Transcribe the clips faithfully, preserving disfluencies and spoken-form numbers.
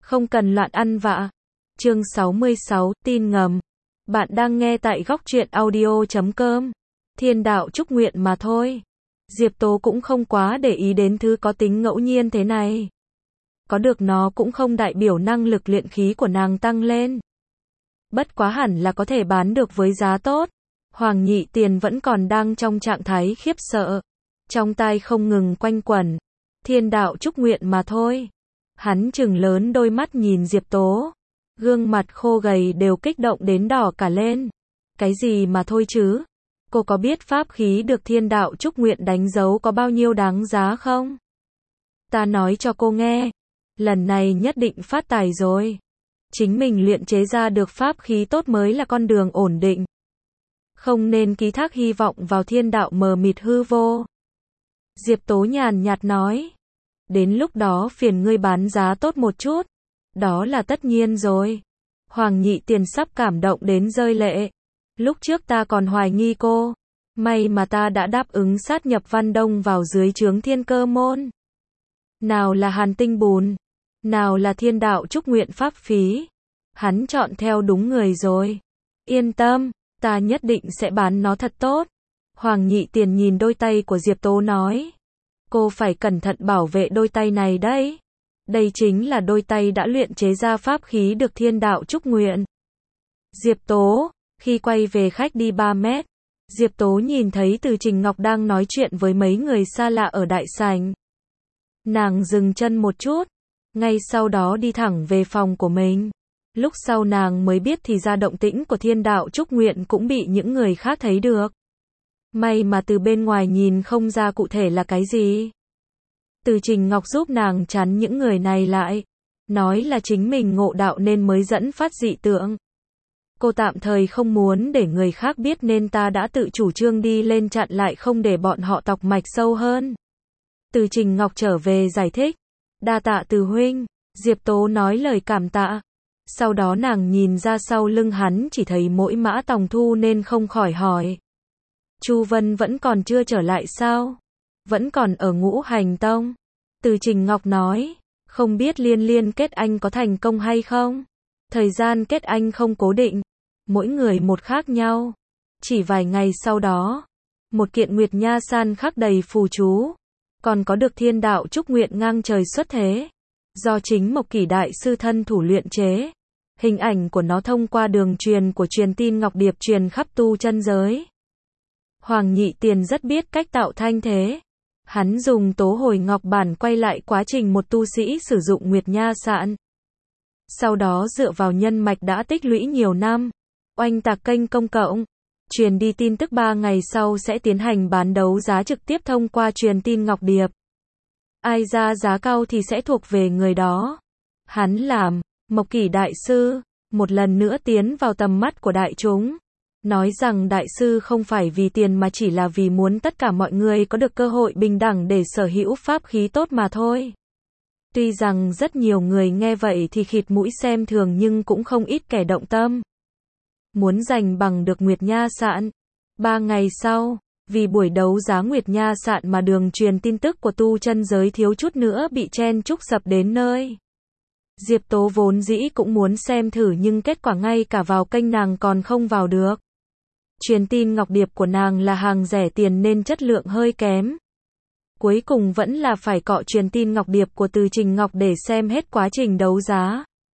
Không cần loạn ăn vạ. Chương sáu mươi sáu, tin ngầm. Bạn đang nghe tại góc truyện audio chấm com. Thiên đạo chúc nguyện mà thôi. Diệp Tố cũng không quá để ý đến thứ có tính ngẫu nhiên thế này. Có được nó cũng không đại biểu năng lực luyện khí của nàng tăng lên. Bất quá hẳn là có thể bán được với giá tốt. Hoàng Nhị Tiền vẫn còn đang trong trạng thái khiếp sợ. Trong tai không ngừng quanh quẩn. Thiên đạo chúc nguyện mà thôi. Hắn trừng lớn đôi mắt nhìn Diệp Tố. Gương mặt khô gầy đều kích động đến đỏ cả lên. Cái gì mà thôi chứ? Cô có biết pháp khí được thiên đạo chúc nguyện đánh dấu có bao nhiêu đáng giá không? Ta nói cho cô nghe. Lần này nhất định phát tài rồi. Chính mình luyện chế ra được pháp khí tốt mới là con đường ổn định. Không nên ký thác hy vọng vào thiên đạo mờ mịt hư vô. Diệp Tố nhàn nhạt nói. Đến lúc đó phiền ngươi bán giá tốt một chút. Đó là tất nhiên rồi. Hoàng Nhị Tiền sắp cảm động đến rơi lệ. Lúc trước ta còn hoài nghi cô. May mà ta đã đáp ứng sát nhập Văn Đông vào dưới trướng Thiên Cơ Môn. Nào là Hàn Tinh Bùn. Nào là thiên đạo chúc nguyện pháp phí. Hắn chọn theo đúng người rồi. Yên tâm, ta nhất định sẽ bán nó thật tốt. Hoàng Nhị Tiền nhìn đôi tay của Diệp Tố nói. Cô phải cẩn thận bảo vệ đôi tay này đấy. Đây chính là đôi tay đã luyện chế ra pháp khí được thiên đạo chúc nguyện. Diệp Tố, khi quay về khách đi ba mét, Diệp Tố nhìn thấy Từ Trình Ngọc đang nói chuyện với mấy người xa lạ ở đại sảnh. Nàng dừng chân một chút, ngay sau đó đi thẳng về phòng của mình. Lúc sau nàng mới biết thì ra động tĩnh của thiên đạo chúc nguyện cũng bị những người khác thấy được. May mà từ bên ngoài nhìn không ra cụ thể là cái gì. Từ Trình Ngọc giúp nàng chắn những người này lại. Nói là chính mình ngộ đạo nên mới dẫn phát dị tượng. Cô tạm thời không muốn để người khác biết nên ta đã tự chủ trương đi lên chặn lại không để bọn họ tọc mạch sâu hơn. Từ Trình Ngọc trở về giải thích. Đa tạ Từ huynh. Diệp Tố nói lời cảm tạ. Sau đó nàng nhìn ra sau lưng hắn chỉ thấy mỗi Mã Tòng Thu nên không khỏi hỏi. Chu Vân vẫn còn chưa trở lại sao? Vẫn còn ở Ngũ Hành Tông. Từ Trình Ngọc nói. Không biết liên liên kết anh có thành công hay không? Thời gian kết anh không cố định. Mỗi người một khác nhau. Chỉ vài ngày sau đó. Một kiện Nguyệt Nha San khắc đầy phù chú. Còn có được thiên đạo chúc nguyện ngang trời xuất thế. Do chính Mộc Kỷ Đại Sư thân thủ luyện chế. Hình ảnh của nó thông qua đường truyền của truyền tin Ngọc Điệp truyền khắp tu chân giới. Hoàng Nhị Tiền rất biết cách tạo thanh thế. Hắn dùng tố hồi ngọc bản quay lại quá trình một tu sĩ sử dụng Nguyệt Nha Sạn. Sau đó dựa vào nhân mạch đã tích lũy nhiều năm. Oanh tạc kênh công cộng. Truyền đi tin tức ba ngày sau sẽ tiến hành bán đấu giá trực tiếp thông qua truyền tin Ngọc Điệp. Ai ra giá cao thì sẽ thuộc về người đó. Hắn làm, Mộc Kỷ Đại Sư, một lần nữa tiến vào tầm mắt của đại chúng. Nói rằng Đại Sư không phải vì tiền mà chỉ là vì muốn tất cả mọi người có được cơ hội bình đẳng để sở hữu pháp khí tốt mà thôi. Tuy rằng rất nhiều người nghe vậy thì khịt mũi xem thường nhưng cũng không ít kẻ động tâm. Muốn giành bằng được Nguyệt Nha Sạn. Ba ngày sau, vì buổi đấu giá Nguyệt Nha Sạn mà đường truyền tin tức của tu chân giới thiếu chút nữa bị chen chúc sập đến nơi. Diệp Tố vốn dĩ cũng muốn xem thử nhưng kết quả ngay cả vào kênh nàng còn không vào được. Truyền tin Ngọc Điệp của nàng là hàng rẻ tiền nên chất lượng hơi kém. Cuối cùng vẫn là phải cọ truyền tin Ngọc Điệp của Từ Trình Ngọc để xem hết quá trình đấu giá.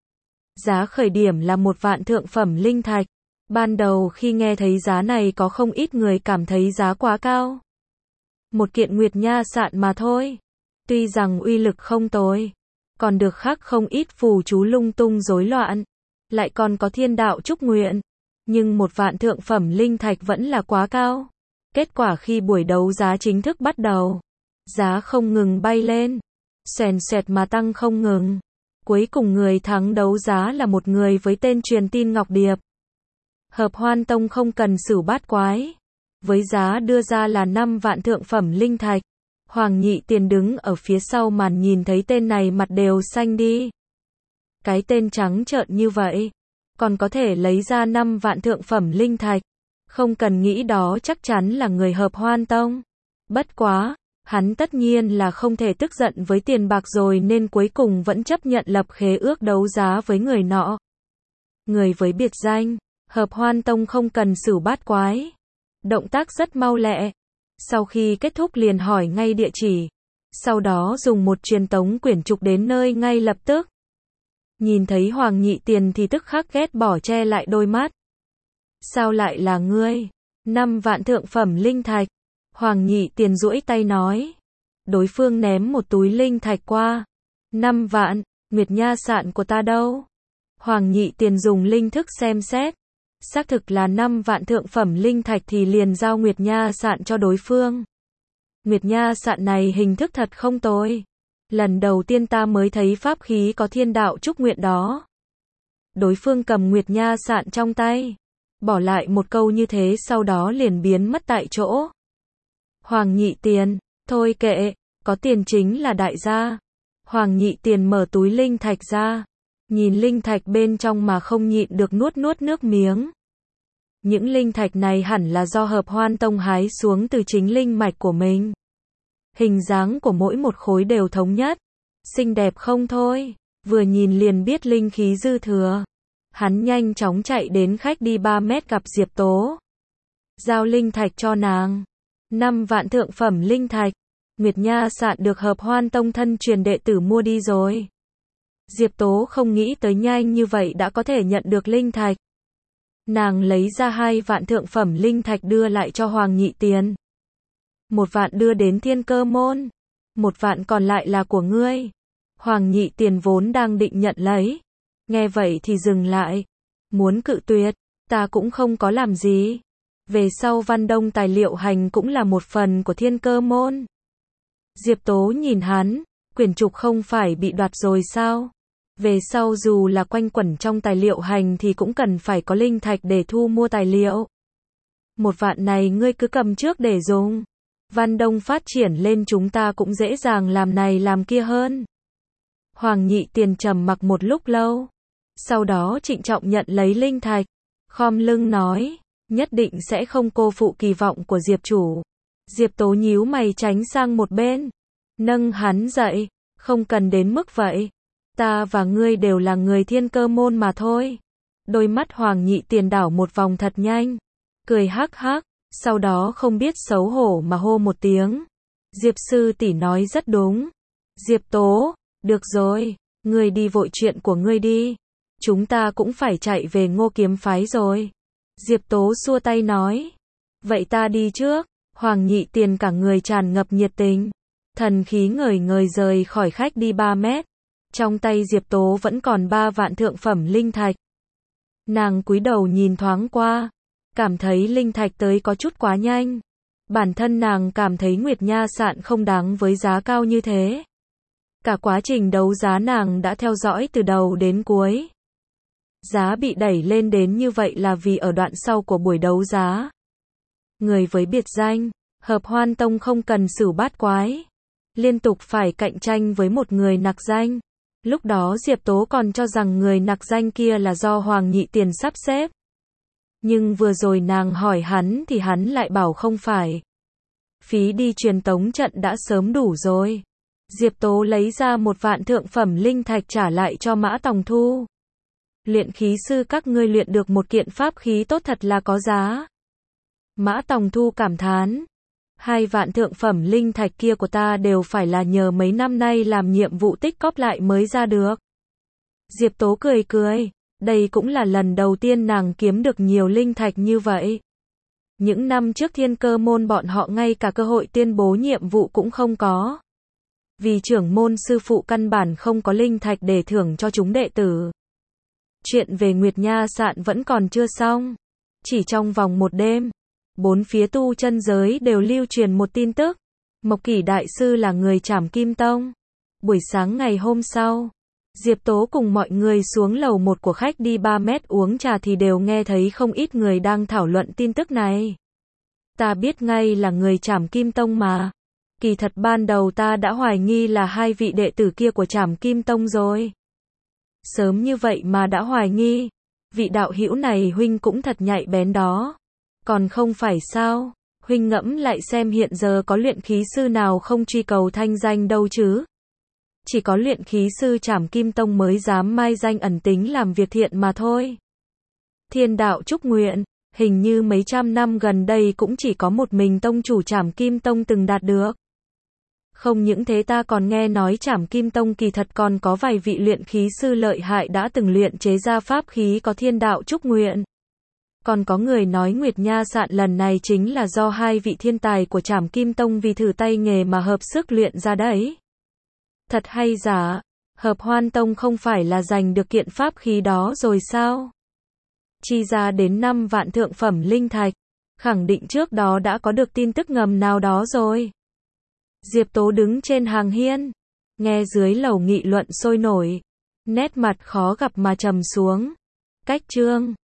Giá khởi điểm là một vạn thượng phẩm linh thạch. Ban đầu khi nghe thấy giá này có không ít người cảm thấy giá quá cao. Một kiện Nguyệt Nha Sạn mà thôi. Tuy rằng uy lực không tồi. Còn được khắc không ít phù chú lung tung rối loạn. Lại còn có thiên đạo chúc nguyện. Nhưng một vạn thượng phẩm linh thạch vẫn là quá cao. Kết quả khi buổi đấu giá chính thức bắt đầu. Giá không ngừng bay lên. Xoèn xoẹt mà tăng không ngừng. Cuối cùng người thắng đấu giá là một người với tên truyền tin Ngọc Điệp. Hợp Hoan Tông không cần xử bát quái. Với giá đưa ra là năm vạn thượng phẩm linh thạch. Hoàng Nhị Tiền đứng ở phía sau màn nhìn thấy tên này mặt đều xanh đi. Cái tên trắng trợn như vậy. Còn có thể lấy ra năm vạn thượng phẩm linh thạch. Không cần nghĩ đó chắc chắn là người Hợp Hoan Tông. Bất quá, Hắn tất nhiên là không thể tức giận với tiền bạc rồi nên cuối cùng vẫn chấp nhận lập khế ước đấu giá với người nọ. Người với biệt danh, Hợp Hoan Tông không cần xử bát quái. Động tác rất mau lẹ. Sau khi kết thúc liền hỏi ngay địa chỉ. Sau đó dùng một truyền tống quyển trục đến nơi ngay lập tức. Nhìn thấy Hoàng Nhị Tiền thì tức khắc ghét bỏ che lại đôi mắt. Sao lại là ngươi? Năm vạn thượng phẩm linh thạch. Hoàng Nhị Tiền duỗi tay nói. Đối phương ném một túi linh thạch qua. Năm vạn, Nguyệt Nha Sạn của ta đâu? Hoàng Nhị Tiền dùng linh thức xem xét. Xác thực là năm vạn thượng phẩm linh thạch thì liền giao Nguyệt Nha Sạn cho đối phương. Nguyệt Nha Sạn này hình thức thật không tồi. Lần đầu tiên ta mới thấy pháp khí có thiên đạo chúc nguyện đó. Đối phương cầm Nguyệt Nha Sạn trong tay. Bỏ lại một câu như thế sau đó liền biến mất tại chỗ. Hoàng Nhị Tiền, thôi kệ, có tiền chính là đại gia. Hoàng Nhị Tiền mở túi linh thạch ra. Nhìn linh thạch bên trong mà không nhịn được nuốt nuốt nước miếng. Những linh thạch này hẳn là do Hợp Hoan Tông hái xuống từ chính linh mạch của mình. Hình dáng của mỗi một khối đều thống nhất. Xinh đẹp không thôi. Vừa nhìn liền biết linh khí dư thừa. Hắn nhanh chóng chạy đến khách đi ba mét gặp Diệp Tố. Giao linh thạch cho nàng. Năm vạn thượng phẩm linh thạch. Nguyệt Nha Sạn được Hợp Hoan Tông thân truyền đệ tử mua đi rồi. Diệp Tố không nghĩ tới nhanh như vậy đã có thể nhận được linh thạch. Nàng lấy ra hai vạn thượng phẩm linh thạch đưa lại cho Hoàng Nhị Tiền. Một vạn đưa đến Thiên Cơ Môn. Một vạn còn lại là của ngươi. Hoàng Nhị Tiền vốn đang định nhận lấy. Nghe vậy thì dừng lại. Muốn cự tuyệt, ta cũng không có làm gì. Về sau Văn Đông tài liệu hành cũng là một phần của Thiên Cơ Môn. Diệp Tố nhìn hắn, quyển trục không phải bị đoạt rồi sao? Về sau dù là quanh quẩn trong tài liệu hành thì cũng cần phải có linh thạch để thu mua tài liệu. Một vạn này ngươi cứ cầm trước để dùng. Văn Đông phát triển lên chúng ta cũng dễ dàng làm này làm kia hơn. Hoàng Nhị Tiền trầm mặc một lúc lâu. Sau đó trịnh trọng nhận lấy linh thạch. Khom lưng nói, nhất định sẽ không cô phụ kỳ vọng của Diệp chủ. Diệp Tố nhíu mày tránh sang một bên. Nâng hắn dậy, không cần đến mức vậy. Ta và ngươi đều là người Thiên Cơ Môn mà thôi. Đôi mắt Hoàng Nhị Tiền đảo một vòng thật nhanh. Cười hắc hắc, sau đó không biết xấu hổ mà hô một tiếng. Diệp sư tỷ nói rất đúng. Diệp Tố, được rồi, ngươi đi vội chuyện của ngươi đi. Chúng ta cũng phải chạy về Ngô Kiếm phái rồi. Diệp Tố xua tay nói. Vậy ta đi trước. Hoàng Nhị Tiền cả người tràn ngập nhiệt tình. Thần khí ngời ngời rời khỏi khách đi ba mét. Trong tay Diệp Tố vẫn còn ba vạn thượng phẩm linh thạch. Nàng cúi đầu nhìn thoáng qua. Cảm thấy linh thạch tới có chút quá nhanh. Bản thân nàng cảm thấy Nguyệt Nha Sạn không đáng với giá cao như thế. Cả quá trình đấu giá nàng đã theo dõi từ đầu đến cuối. Giá bị đẩy lên đến như vậy là vì ở đoạn sau của buổi đấu giá. Người với biệt danh, Hợp Hoan Tông không cần xử bát quái. Liên tục phải cạnh tranh với một người nặc danh. Lúc đó Diệp Tố còn cho rằng người nặc danh kia là do Hoàng Nhị Tiền sắp xếp. Nhưng vừa rồi nàng hỏi hắn thì hắn lại bảo không phải. Phí đi truyền tống trận đã sớm đủ rồi. Diệp Tố lấy ra một vạn thượng phẩm linh thạch trả lại cho Mã Tòng Thu. Luyện khí sư các ngươi luyện được một kiện pháp khí tốt thật là có giá. Mã Tòng Thu cảm thán. Hai vạn thượng phẩm linh thạch kia của ta đều phải là nhờ mấy năm nay làm nhiệm vụ tích cóp lại mới ra được. Diệp Tố cười cười. Đây cũng là lần đầu tiên nàng kiếm được nhiều linh thạch như vậy. Những năm trước Thiên Cơ Môn bọn họ ngay cả cơ hội tuyên bố nhiệm vụ cũng không có. Vì trưởng môn sư phụ căn bản không có linh thạch để thưởng cho chúng đệ tử. Chuyện về Nguyệt Nha Sạn vẫn còn chưa xong. Chỉ trong vòng một đêm, bốn phía tu chân giới đều lưu truyền một tin tức. Mộc Kỷ Đại Sư là người Trảm Kim Tông. Buổi sáng ngày hôm sau, Diệp Tố cùng mọi người xuống lầu một của khách đi ba mét uống trà thì đều nghe thấy không ít người đang thảo luận tin tức này. Ta biết ngay là người Trảm Kim Tông mà. Kỳ thật ban đầu ta đã hoài nghi là hai vị đệ tử kia của Trảm Kim Tông rồi. Sớm như vậy mà đã hoài nghi. Vị đạo hữu này huynh cũng thật nhạy bén đó. Còn không phải sao? Huynh ngẫm lại xem hiện giờ có luyện khí sư nào không truy cầu thanh danh đâu chứ. Chỉ có luyện khí sư Trảm Kim Tông mới dám mai danh ẩn tính làm việc thiện mà thôi. Thiên đạo chúc nguyện, hình như mấy trăm năm gần đây cũng chỉ có một mình tông chủ Trảm Kim Tông từng đạt được. Không những thế ta còn nghe nói Trảm Kim Tông kỳ thật còn có vài vị luyện khí sư lợi hại đã từng luyện chế ra pháp khí có thiên đạo chúc nguyện. Còn có người nói Nguyệt Nha Sạn lần này chính là do hai vị thiên tài của Trảm Kim Tông vì thử tay nghề mà hợp sức luyện ra đấy. Thật hay giả, Hợp Hoan Tông không phải là giành được kiện pháp khí đó rồi sao? Chi ra đến năm vạn thượng phẩm linh thạch, khẳng định trước đó đã có được tin tức ngầm nào đó rồi. Diệp Tố đứng trên hàng hiên, nghe dưới lầu nghị luận sôi nổi, nét mặt khó gặp mà trầm xuống. Cách chương